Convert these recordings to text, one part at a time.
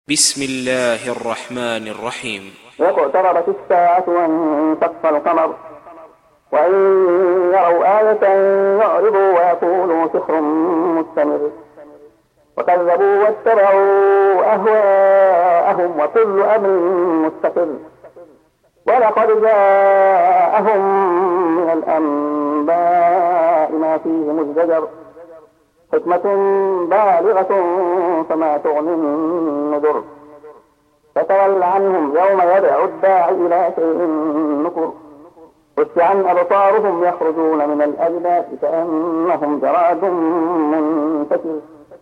بسم الله الرحمن الرحيم. اقتربت الساعة وانشق القمر وإن يروا آية يعرضوا ويقولوا سحر مستمر وكذبوا واتبعوا أهواءهم وكل أمر مستقر ولقد جاءهم من الأنباء ما فيه مزدجر حكمة بالغة فما تغني النذر فتول عنهم يوم يدعو الداعي إلى شيء نكر خش عن أبصارهم يخرجون من الأجداث كأنهم جراد منتشر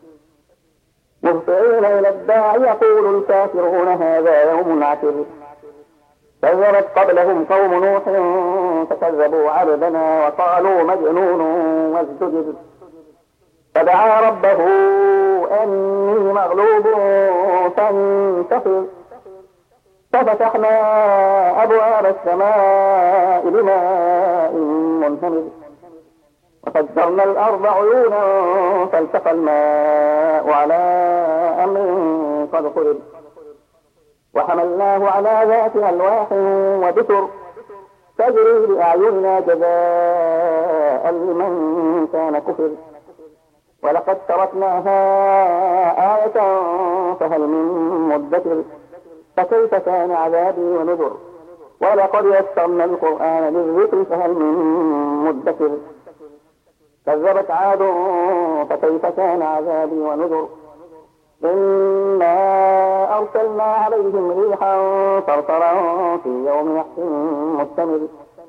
مهطعين إلى الداعي يقول الكافرون هذا يوم عسر كذبت قبلهم قوم نوح فكذبوا عبدنا وقالوا مجنون وازدجر فدعا ربه أني مغلوب فانتصر ففتحنا أبواب السماء بماء منهمر وفجرنا الأرض عيونا فالتقى الماء على أمر قد قدر وحملناه على ذات ألواح ودسر تجري بأعيننا جزاء لمن كان كفر ولقد تركناها آية فهل من مدكر فكيف كان عذابي ونذر ولقد يسرنا القرآن للذكر فهل من مدكر كذبت عاد فكيف كان عذابي ونذر إنا أرسلنا عليهم ريحا صرصرا في يوم نحس مستمر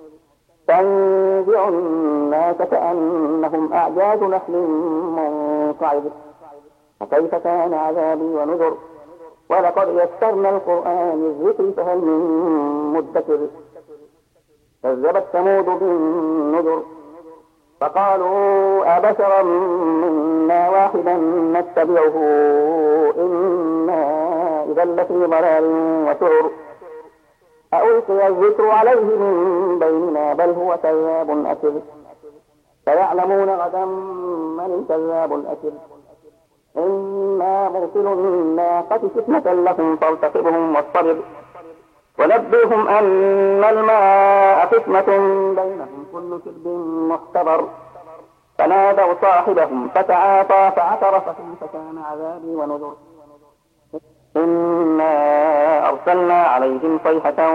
تنزع الناس كأنهم أعجاز نخل منقعد فكيف كان عذابي ونذر ولقد يسرنا القرآن للذكر فهل من مدكر كذبت ثمود بالنذر فقالوا أبشرا منا واحدا نتبعه إنا إذا لفي ضلال وسعر ألقي الذكر عليه من بيننا بل هو كذاب أكر سيعلمون غدا من الكذاب الأكر إنا مرسل الناقة فتنة لكم فارتقبهم واصطبر ونبئهم أن الماء فتنة بينهم كل شرب محتضر فنادوا صاحبهم فتعاطى فعثر فكيف كان عذابي ونذر إنا أرسلنا عليهم صيحة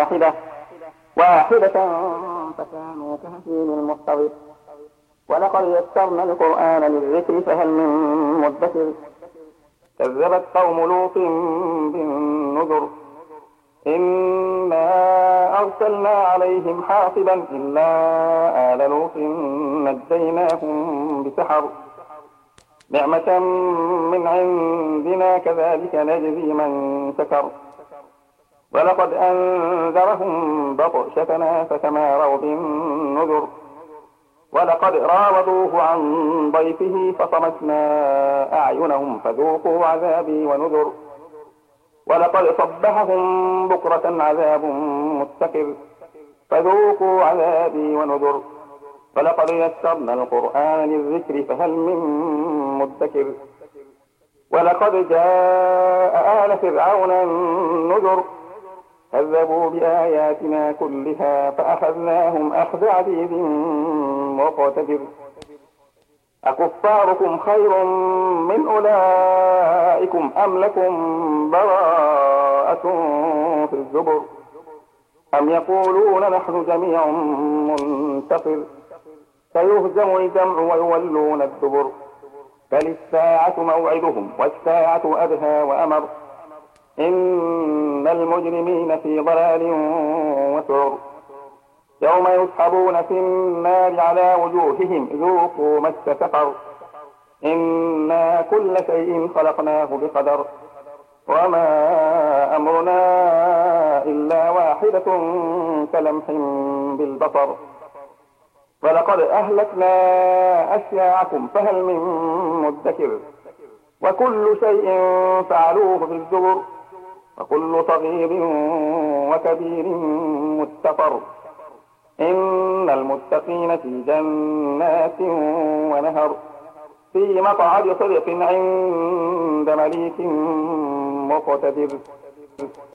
واحدة فكانوا كهشيم المحتضر ولقد يسرنا القرآن للذكر فهل من مدكر كذبت قوم لوط بالنذر إنا أرسلنا عليهم حاصبا إلا آل لوط نجيناهم بسحر نعمة من عندنا كذلك نجزي من شكر ولقد أنذرهم بطشتنا فتماروا بالنذر ولقد راودوه عن ضيفه فطمسنا أعينهم فذوقوا عذابي ونذر ولقد صبحهم بكرة عذاب مستقر فذوقوا عذابي ونذر ولقد يسرنا القرآن للذكر فهل من مدكر ولقد جاء آل فرعون النذر كذبوا بآياتنا كلها فأخذناهم أخذ عزيز مقتدر أكفاركم خير من أولئكم أم لكم براءة في الزبر أم يقولون نحن جميع منتصر سيهزم الجمع ويولون الدبر بل الساعة موعدهم والساعة أدهى وأمر إن المجرمين في ضلال وسعر يوم يسحبون في النار على وجوههم ذوقوا مس سقر إنا كل شيء خلقناه بقدر وما أمرنا إلا واحدة كلمح بالبصر ولقد أهلكنا أشياعكم فهل من مدكر وكل شيء فعلوه في الزبر وكل صغير وكبير مستقر إن المتقين في جنات ونهر في مقعد صدق عند مليك مقتدر